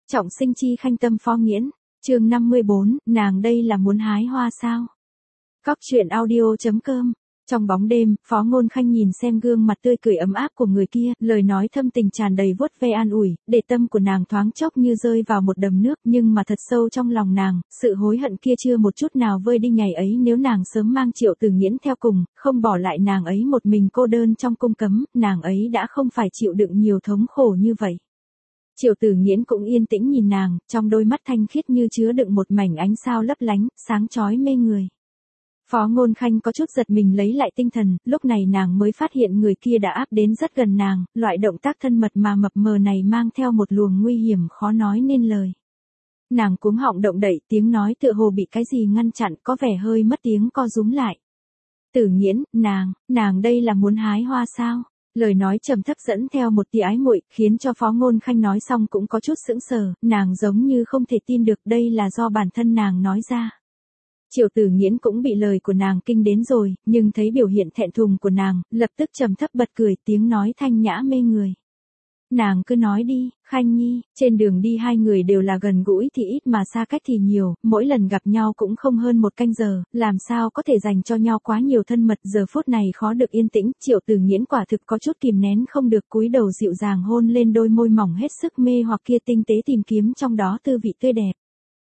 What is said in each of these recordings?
Trọng sinh chi khanh tâm Phó Nghiễn, chương 54, nàng đây là muốn hái hoa sao? Cóc truyện audio.com. Trong bóng đêm, Phó Ngôn Khanh nhìn xem gương mặt tươi cười ấm áp của người kia, lời nói thâm tình tràn đầy vuốt ve an ủi, để tâm của nàng thoáng chốc như rơi vào một đầm nước, nhưng mà thật sâu trong lòng nàng, sự hối hận kia chưa một chút nào vơi đi. Ngày ấy nếu nàng sớm mang Triệu Tử Nghiễn theo cùng, không bỏ lại nàng ấy một mình cô đơn trong cung cấm, nàng ấy đã không phải chịu đựng nhiều thống khổ như vậy. Triệu Tử Nghiễn cũng yên tĩnh nhìn nàng, trong đôi mắt thanh khiết như chứa đựng một mảnh ánh sao lấp lánh, sáng chói mê người. Phó Ngôn Khanh có chút giật mình lấy lại tinh thần, lúc này nàng mới phát hiện người kia đã áp đến rất gần nàng, loại động tác thân mật mà mập mờ này mang theo một luồng nguy hiểm khó nói nên lời. Nàng cuống họng động đậy, tiếng nói tựa hồ bị cái gì ngăn chặn, có vẻ hơi mất tiếng co rúm lại. Tử Nghiễn, nàng đây là muốn hái hoa sao? Lời nói trầm thấp dẫn theo một tia ái muội, khiến cho Phó Ngôn Khanh nói xong cũng có chút sững sờ, nàng giống như không thể tin được đây là do bản thân nàng nói ra. Triệu Tử Nghiễn cũng bị lời của nàng kinh đến rồi, nhưng thấy biểu hiện thẹn thùng của nàng, lập tức trầm thấp bật cười, tiếng nói thanh nhã mê người. Nàng cứ nói đi, Khanh Nhi. Trên đường đi hai người đều là gần gũi thì ít mà xa cách thì nhiều, mỗi lần gặp nhau cũng không hơn một canh giờ, làm sao có thể dành cho nhau quá nhiều thân mật. Giờ phút này khó được yên tĩnh, Triệu Tử Nghiễn quả thực có chút kìm nén không được, cúi đầu dịu dàng hôn lên đôi môi mỏng hết sức mê hoặc kia, tinh tế tìm kiếm trong đó tư vị tươi đẹp.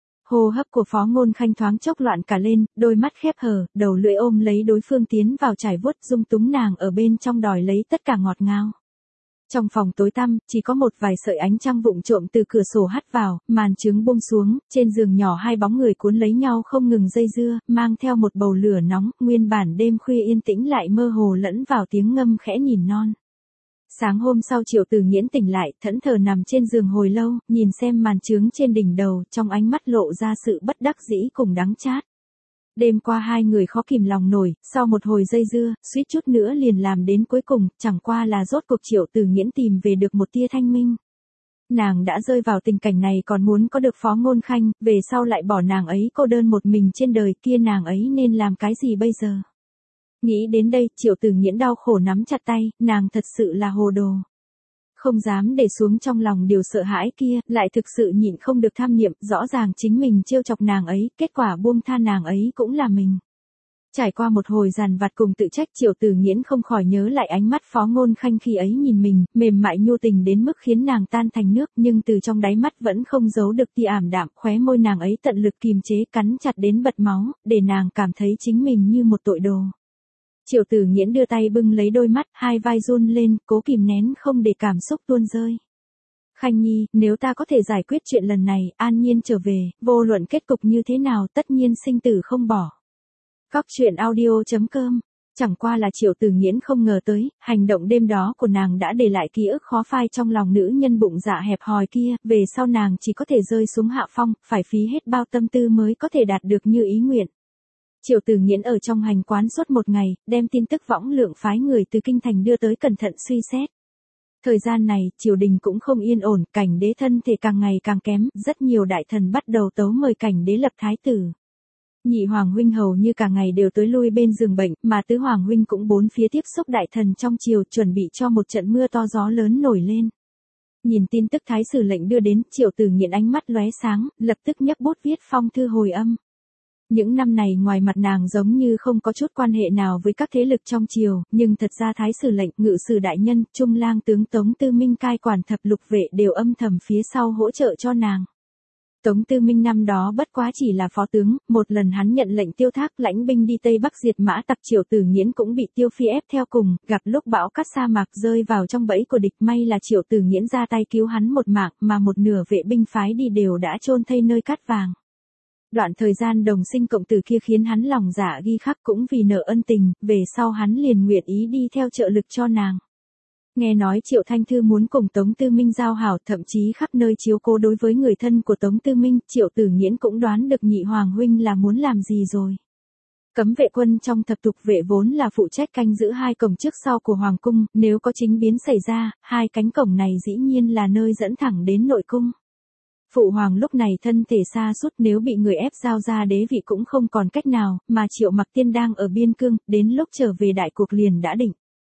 Hô hấp của Phó Ngôn Khanh thoáng chốc loạn cả lên, đôi mắt khép hờ, đầu lưỡi ôm lấy đối phương tiến vào trải vuốt, dung túng nàng ở bên trong đòi lấy tất cả ngọt ngào. Trong phòng tối tăm, chỉ có một vài sợi ánh trăng vụng trộm từ cửa sổ hắt vào, màn trướng buông xuống, trên giường nhỏ hai bóng người cuốn lấy nhau không ngừng dây dưa, mang theo một bầu lửa nóng, nguyên bản đêm khuya yên tĩnh lại mơ hồ lẫn vào tiếng ngâm khẽ nỉ non. Sáng hôm sau Triệu Tử Nghiễn tỉnh lại, thẫn thờ nằm trên giường hồi lâu, nhìn xem màn trướng trên đỉnh đầu, trong ánh mắt lộ ra sự bất đắc dĩ cùng đắng chát. Đêm qua hai người khó kìm lòng nổi, sau một hồi dây dưa, suýt chút nữa liền làm đến cuối cùng, chẳng qua là rốt cuộc Triệu Tử Nghiễn tìm về được một tia thanh minh. Nàng đã rơi vào tình cảnh này còn muốn có được Phó Ngôn Khanh, về sau lại bỏ nàng ấy cô đơn một mình trên đời kia, nàng ấy nên làm cái gì bây giờ? Nghĩ đến đây, Triệu Tử Nghiễn đau khổ nắm chặt tay, nàng thật sự là hồ đồ. Không dám để xuống trong lòng điều sợ hãi kia, lại thực sự nhịn không được tham niệm, rõ ràng chính mình trêu chọc nàng ấy, kết quả buông tha nàng ấy cũng là mình. Trải qua một hồi dằn vặt cùng tự trách, Triệu Tử Nghiễn không khỏi nhớ lại ánh mắt Phó Ngôn Khanh khi ấy nhìn mình, mềm mại nhu tình đến mức khiến nàng tan thành nước, nhưng từ trong đáy mắt vẫn không giấu được tia ảm đạm, khóe môi nàng ấy tận lực kìm chế, cắn chặt đến bật máu, để nàng cảm thấy chính mình như một tội đồ. Triệu Tử Nghiễn đưa tay bưng lấy đôi mắt, hai vai run lên, cố kìm nén không để cảm xúc tuôn rơi. Khanh Nhi, nếu ta có thể giải quyết chuyện lần này, an nhiên trở về, vô luận kết cục như thế nào tất nhiên sinh tử không bỏ. Cóc truyện audio.com. Chẳng qua là Triệu Tử Nghiễn không ngờ tới, hành động đêm đó của nàng đã để lại ký ức khó phai trong lòng nữ nhân bụng dạ hẹp hòi kia, về sau nàng chỉ có thể rơi xuống hạ phong, phải phí hết bao tâm tư mới có thể đạt được như ý nguyện. Triệu Tử Nghiễn ở trong hành quán suốt một ngày, đem tin tức Võng Lượng phái người từ kinh thành đưa tới cẩn thận suy xét. Thời gian này, triều đình cũng không yên ổn, cảnh đế thân thể càng ngày càng kém, rất nhiều đại thần bắt đầu tấu mời cảnh đế lập thái tử. Nhị hoàng huynh hầu như cả ngày đều tới lui bên giường bệnh, mà tứ hoàng huynh cũng bốn phía tiếp xúc đại thần trong triều, chuẩn bị cho một trận mưa to gió lớn nổi lên. Nhìn tin tức thái sử lệnh đưa đến, Triệu Tử Nghiễn ánh mắt lóe sáng, lập tức nhấc bút viết phong thư hồi âm. Những năm này ngoài mặt nàng giống như không có chút quan hệ nào với các thế lực trong triều, nhưng thật ra thái sử lệnh, ngự sử đại nhân, trung lang tướng Tống Tư Minh cai quản thập lục vệ đều âm thầm phía sau hỗ trợ cho nàng. Tống Tư Minh năm đó bất quá chỉ là phó tướng, một lần hắn nhận lệnh Tiêu Thác lãnh binh đi Tây Bắc diệt mã tặc, Triệu Tử Nghiễn cũng bị Tiêu Phi ép theo cùng, gặp lúc bão cát sa mạc rơi vào trong bẫy của địch, may là Triệu Tử Nghiễn ra tay cứu hắn một mạng, mà một nửa vệ binh phái đi đều đã chôn thây nơi cát vàng. Đoạn thời gian đồng sinh cộng tử kia khiến hắn lòng dạ ghi khắc, cũng vì nợ ân tình, về sau hắn liền nguyện ý đi theo trợ lực cho nàng. Nghe nói Triệu Thanh Thư muốn cùng Tống Tư Minh giao hảo, thậm chí khắp nơi chiếu cố đối với người thân của Tống Tư Minh, Triệu Tử Nghiễn cũng đoán được nhị hoàng huynh là muốn làm gì rồi. Cấm vệ quân trong thập lục vệ vốn là phụ trách canh giữ hai cổng trước sau của hoàng cung, nếu có chính biến xảy ra, hai cánh cổng này dĩ nhiên là nơi dẫn thẳng đến nội cung. Phụ hoàng lúc này thân thể sa sút, nếu bị người ép giao ra đế vị cũng không còn cách nào, mà Triệu Mặc Tiên đang ở biên cương, đến lúc trở về đại cuộc liền đã định.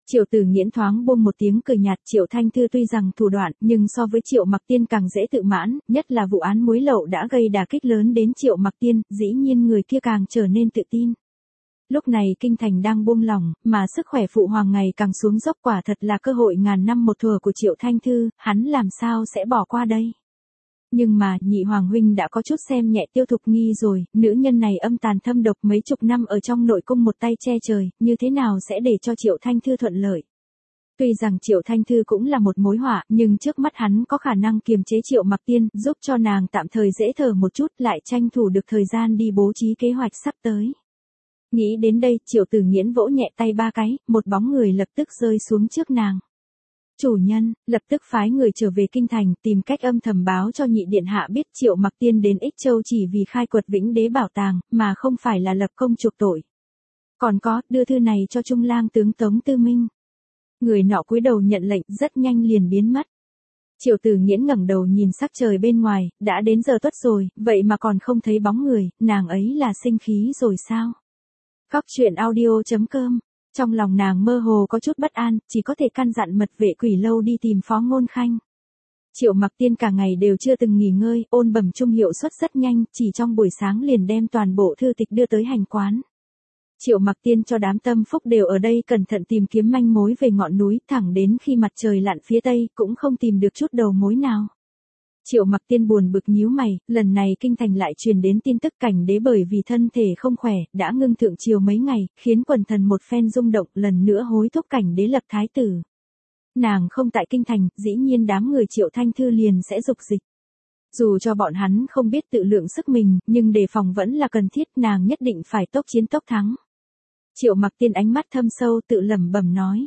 Triệu Tử Nghiễn thoáng buông một tiếng cười nhạt, Triệu Thanh Thư tuy rằng thủ đoạn, nhưng so với Triệu Mặc Tiên càng dễ tự mãn, nhất là vụ án muối lậu đã gây đả kích lớn đến Triệu Mặc Tiên, dĩ nhiên người kia càng trở nên tự tin. Lúc này kinh thành đang buông lỏng, mà sức khỏe phụ hoàng ngày càng xuống dốc, quả thật là cơ hội ngàn năm một thủa của Triệu Thanh Thư, hắn làm sao sẽ bỏ qua đây. Nhưng mà, nhị hoàng huynh đã có chút xem nhẹ Tiêu Thục Nghi rồi, nữ nhân này âm tàn thâm độc mấy chục năm ở trong nội cung một tay che trời, như thế nào sẽ để cho Triệu Thanh Thư thuận lợi. Tuy rằng Triệu Thanh Thư cũng là một mối họa, nhưng trước mắt hắn có khả năng kiềm chế Triệu Mặc Tiên, giúp cho nàng tạm thời dễ thở một chút, lại tranh thủ được thời gian đi bố trí kế hoạch sắp tới. Nghĩ đến đây, Triệu Tử Nghiễn vỗ nhẹ tay ba cái, một bóng người lập tức rơi xuống trước nàng. Chủ nhân, lập tức phái người trở về kinh thành, tìm cách âm thầm báo cho nhị điện hạ biết Triệu Mặc Tiên đến Ích Châu chỉ vì khai quật Vĩnh Đế bảo tàng, mà không phải là lập công chuộc tội. Còn có, đưa thư này cho Trung lang tướng Tống Tư Minh. Người nọ cúi đầu nhận lệnh, rất nhanh liền biến mất. Triệu Tử Nghiễn ngẩng đầu nhìn sắc trời bên ngoài, đã đến giờ tuất rồi, vậy mà còn không thấy bóng người, nàng ấy là sinh khí rồi sao? Góc truyện audio.com. Trong lòng nàng mơ hồ có chút bất an, chỉ có thể căn dặn mật vệ Quỷ Lâu đi tìm Phó Ngôn Khanh. Triệu Mặc Tiên cả ngày đều chưa từng nghỉ ngơi, ôn bẩm chung hiệu suất rất nhanh, chỉ trong buổi sáng liền đem toàn bộ thư tịch đưa tới hành quán. Triệu Mặc Tiên cho đám tâm phúc đều ở đây cẩn thận tìm kiếm manh mối về ngọn núi, thẳng đến khi mặt trời lặn phía tây, cũng không tìm được chút đầu mối nào. Triệu Mặc Tiên buồn bực nhíu mày, lần này kinh thành lại truyền đến tin tức Cảnh Đế bởi vì thân thể không khỏe, đã ngưng thượng triều mấy ngày, khiến quần thần một phen rung động, lần nữa hối thúc Cảnh Đế lập thái tử. Nàng không tại kinh thành, dĩ nhiên đám người Triệu Thanh Thư liền sẽ dục dịch. Dù cho bọn hắn không biết tự lượng sức mình, nhưng đề phòng vẫn là cần thiết, nàng nhất định phải tốc chiến tốc thắng. Triệu Mặc Tiên ánh mắt thâm sâu tự lẩm bẩm nói.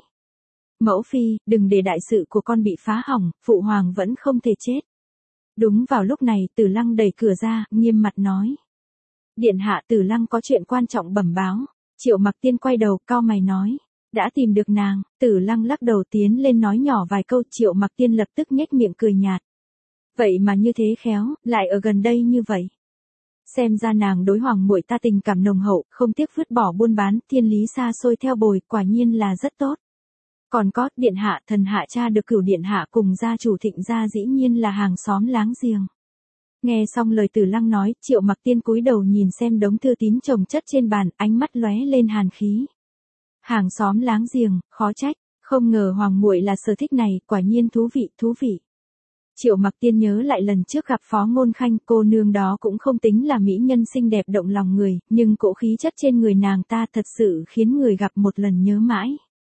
Mẫu phi, đừng để đại sự của con bị phá hỏng, phụ hoàng vẫn không thể chết. Đúng vào lúc này, Tử Lăng đẩy cửa ra, nghiêm mặt nói. Điện hạ, Tử Lăng có chuyện quan trọng bẩm báo. Triệu Mặc Tiên quay đầu, cau mày nói. Đã tìm được nàng. Tử Lăng lắc đầu tiến lên nói nhỏ vài câu, Triệu Mặc Tiên lập tức nhếch miệng cười nhạt. Vậy mà như thế khéo, lại ở gần đây như vậy. Xem ra nàng đối hoàng muội ta tình cảm nồng hậu, không tiếc vứt bỏ buôn bán, thiên lý xa xôi theo bồi, quả nhiên là rất tốt. Còn có, điện hạ, thần hạ cha được Cửu điện hạ cùng gia chủ Thịnh gia dĩ nhiên là hàng xóm láng giềng. Nghe xong lời Tử Lăng nói, Triệu Mặc Tiên cúi đầu nhìn xem đống thư tín chồng chất trên bàn, ánh mắt lóe lên hàn khí. Hàng xóm láng giềng, khó trách, không ngờ hoàng muội là sở thích này, quả nhiên thú vị, thú vị. Triệu Mặc Tiên nhớ lại lần trước gặp Phó Ngôn Khanh, cô nương đó cũng không tính là mỹ nhân xinh đẹp động lòng người, nhưng cỗ khí chất trên người nàng ta thật sự khiến người gặp một lần nhớ mãi.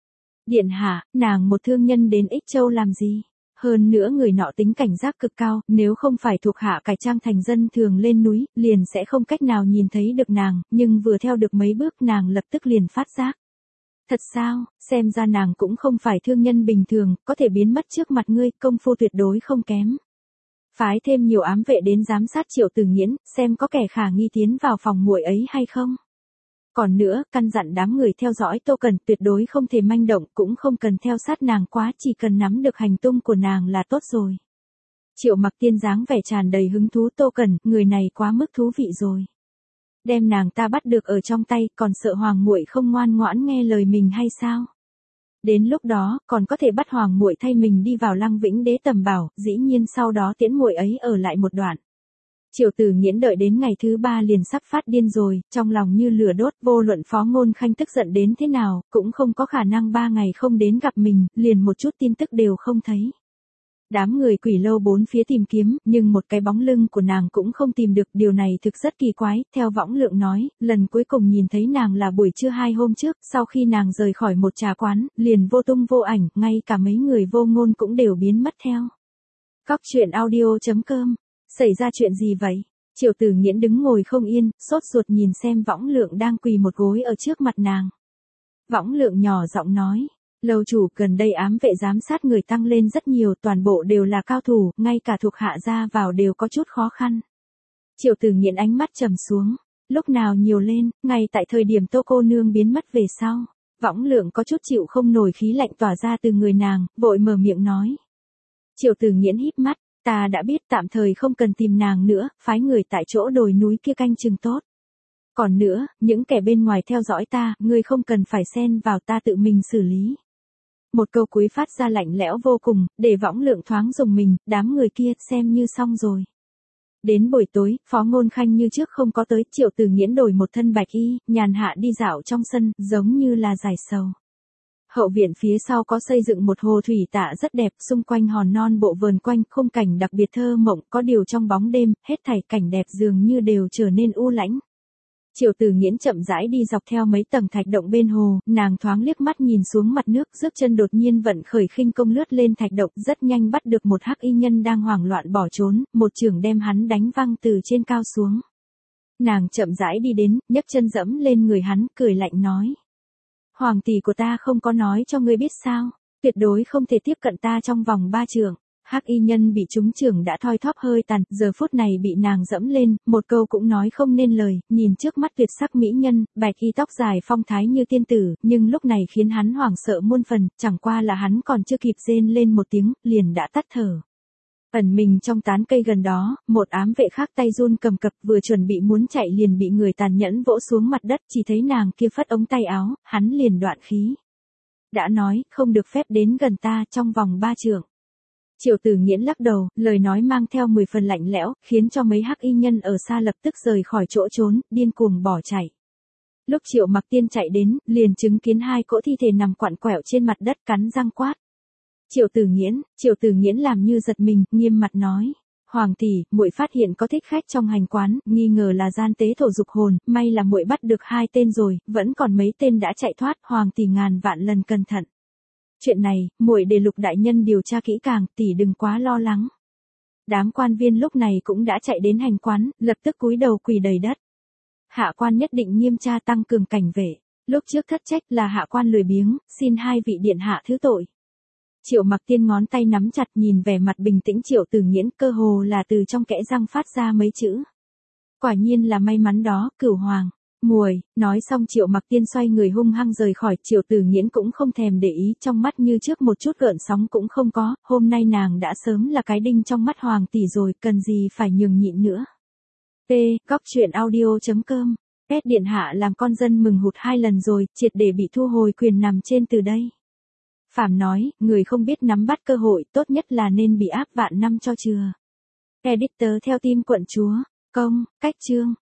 Điện hạ, nàng một thương nhân đến Ích Châu làm gì? Hơn nữa người nọ tính cảnh giác cực cao, nếu không phải thuộc hạ cải trang thành dân thường lên núi, liền sẽ không cách nào nhìn thấy được nàng, nhưng vừa theo được mấy bước nàng lập tức liền phát giác. Thật sao, xem ra nàng cũng không phải thương nhân bình thường, có thể biến mất trước mặt ngươi, công phu tuyệt đối không kém. Phái thêm nhiều ám vệ đến giám sát Triệu Tử Nghiễn, xem có kẻ khả nghi tiến vào phòng muội ấy hay không. Còn nữa, căn dặn đám người theo dõi Tô Cẩn tuyệt đối không thể manh động, cũng không cần theo sát nàng quá, chỉ cần nắm được hành tung của nàng là tốt rồi. Triệu Mặc Tiên dáng vẻ tràn đầy hứng thú, Tô Cẩn, người này quá mức thú vị rồi. Đem nàng ta bắt được ở trong tay, còn sợ hoàng muội không ngoan ngoãn nghe lời mình hay sao? Đến lúc đó, còn có thể bắt hoàng muội thay mình đi vào Lăng Vĩnh Đế tầm bảo, dĩ nhiên sau đó tiễn muội ấy ở lại một đoạn. Triệu Tử Nghiễn đợi đến ngày thứ 3 liền sắp phát điên rồi, trong lòng như lửa đốt, vô luận Phó Ngôn Khanh tức giận đến thế nào, cũng không có khả năng 3 ngày không đến gặp mình, liền một chút tin tức đều không thấy. Đám người Quỷ Lâu bốn phía tìm kiếm, nhưng một cái bóng lưng của nàng cũng không tìm được, điều này thực rất kỳ quái, theo võng lượng nói, lần cuối cùng nhìn thấy nàng là buổi trưa 2 hôm trước, sau khi nàng rời khỏi một trà quán, liền vô tung vô ảnh, ngay cả mấy người vô ngôn cũng đều biến mất theo. Góc truyện audio.com. Xảy ra chuyện gì vậy? Triệu Tử Nghiễn đứng ngồi không yên, sốt ruột nhìn xem võng lượng đang quỳ một gối ở trước mặt nàng. Võng lượng nhỏ giọng nói. Lâu chủ, gần đây ám vệ giám sát người tăng lên rất nhiều, toàn bộ đều là cao thủ, ngay cả thuộc hạ ra vào đều có chút khó khăn. Triệu Tử Nghiễn ánh mắt trầm xuống. Lúc nào nhiều lên, ngay tại thời điểm Tô cô nương biến mất về sau. Võng lượng có chút chịu không nổi khí lạnh tỏa ra từ người nàng, vội mở miệng nói. Triệu Tử Nghiễn híp mắt. Ta đã biết, tạm thời không cần tìm nàng nữa, phái người tại chỗ đồi núi kia canh chừng tốt. Còn nữa, những kẻ bên ngoài theo dõi ta, ngươi không cần phải xen vào, ta tự mình xử lý. Một câu cuối phát ra lạnh lẽo vô cùng, để Võng Lượng thoáng rùng mình, đám người kia xem như xong rồi. Đến buổi tối, Phó Ngôn Khanh như trước không có tới, Triệu Tử Nghiễn đổi một thân bạch y, nhàn hạ đi dạo trong sân, giống như là giải sầu. Hậu viện phía sau có xây dựng một hồ thủy tạ rất đẹp, xung quanh hòn non bộ vờn quanh, khung cảnh đặc biệt thơ mộng, có điều trong bóng đêm, hết thảy cảnh đẹp dường như đều trở nên u lãnh. Triệu Tử Nghiễn chậm rãi đi dọc theo mấy tầng thạch động bên hồ, nàng thoáng liếc mắt nhìn xuống mặt nước, rước chân đột nhiên vận khởi khinh công lướt lên thạch động, rất nhanh bắt được một hắc y nhân đang hoảng loạn bỏ trốn, một chưởng đem hắn đánh văng từ trên cao xuống. Nàng chậm rãi đi đến, nhấc chân dẫm lên người hắn, cười lạnh nói: "Hoàng tỷ của ta không có nói cho ngươi biết sao, tuyệt đối không thể tiếp cận ta trong vòng 3 trượng." Hắc y nhân bị trúng chưởng đã thoi thóp hơi tàn, giờ phút này bị nàng dẫm lên, một câu cũng nói không nên lời, nhìn trước mắt tuyệt sắc mỹ nhân, bạch y tóc dài phong thái như tiên tử, nhưng lúc này khiến hắn hoảng sợ muôn phần, chẳng qua là hắn còn chưa kịp rên lên một tiếng, liền đã tắt thở. Ẩn mình trong tán cây gần đó, một ám vệ khác tay run cầm cập vừa chuẩn bị muốn chạy liền bị người tàn nhẫn vỗ xuống mặt đất, chỉ thấy nàng kia phất ống tay áo, hắn liền đoạn khí. Đã nói, không được phép đến gần ta trong vòng 3 trượng. Triệu Tử Nghiễn lắc đầu, lời nói mang theo 10 phần lạnh lẽo, khiến cho mấy hắc y nhân ở xa lập tức rời khỏi chỗ trốn, điên cuồng bỏ chạy. Lúc Triệu Mặc Tiên chạy đến, liền chứng kiến 2 cỗ thi thể nằm quặn quẹo trên mặt đất cắn răng quát: Triệu Tử Nghiễn làm như giật mình, nghiêm mặt nói: "Hoàng tỷ, muội phát hiện có thích khách trong hành quán, nghi ngờ là gian tế thổ dục hồn, may là muội bắt được 2 tên rồi, vẫn còn mấy tên đã chạy thoát, hoàng tỷ ngàn vạn lần cẩn thận. Chuyện này, muội để Lục đại nhân điều tra kỹ càng, tỷ đừng quá lo lắng." Đám quan viên lúc này cũng đã chạy đến hành quán, lập tức cúi đầu quỳ đầy đất. Hạ quan nhất định nghiêm tra tăng cường cảnh vệ, lúc trước thất trách là hạ quan lười biếng, xin 2 vị điện hạ thứ tội. Triệu Mặc Tiên ngón tay nắm chặt, nhìn vẻ mặt bình tĩnh Triệu Tử Nghiễn, cơ hồ là từ trong kẽ răng phát ra mấy chữ: "Quả nhiên là may mắn đó, Cửu Hoàng." Muội, nói xong Triệu Mặc Tiên xoay người hung hăng rời khỏi, Triệu Tử Nghiễn cũng không thèm để ý, trong mắt như trước một chút gợn sóng cũng không có, hôm nay nàng đã sớm là cái đinh trong mắt hoàng tỷ rồi, cần gì phải nhường nhịn nữa. Góc truyện audio.com. Pet điện hạ làm con dân mừng hụt 2 lần rồi, triệt để bị thu hồi quyền nằm trên từ đây. Phàm nói, người không biết nắm bắt cơ hội, tốt nhất là nên bị áp vạn năm cho chừa. Editor theo team quận chúa. Công, cách chương.